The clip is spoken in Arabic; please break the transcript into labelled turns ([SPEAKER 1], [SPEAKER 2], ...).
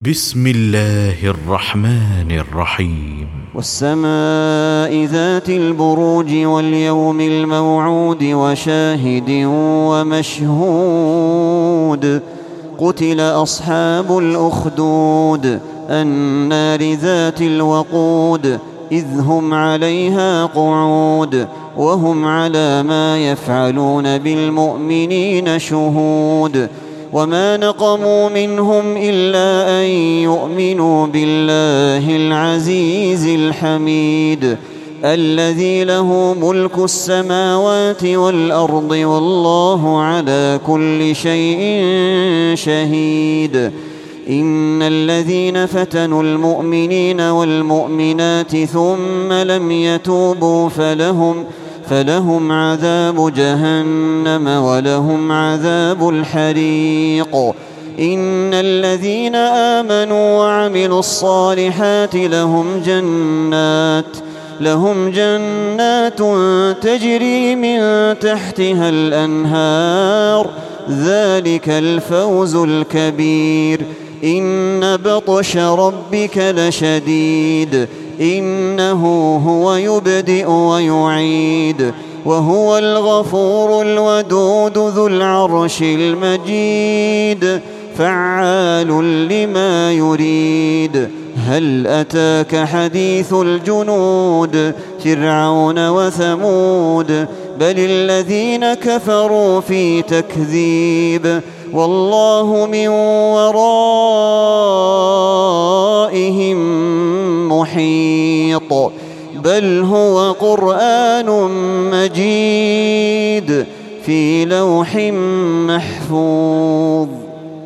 [SPEAKER 1] بسم الله الرحمن الرحيم.
[SPEAKER 2] والسماء ذات البروج واليوم الموعود وشاهد ومشهود قتل أصحاب الأخدود النار ذات الوقود إذ هم عليها قعود وهم على ما يفعلون بالمؤمنين شهود وما نقموا منهم إلا أن يؤمنوا بالله العزيز الحميد الذي له ملك السماوات والأرض والله على كل شيء شهيد. إن الذين فتنوا المؤمنين والمؤمنات ثم لم يتوبوا فلهم عذاب جهنم ولهم عذاب الحريق. إن الذين آمنوا وعملوا الصالحات لهم جنات تجري من تحتها الأنهار ذلك الفوز الكبير. إن بطش ربك لشديد إنه هو يبدئ ويعيد وهو الغفور الودود ذو العرش المجيد فعال لما يريد. هل أتاك حديث الجنود فرعون وثمود بل الذين كفروا في تكذيب والله من ورائهم محيط. بل هو قرآن مجيد في لوح محفوظ.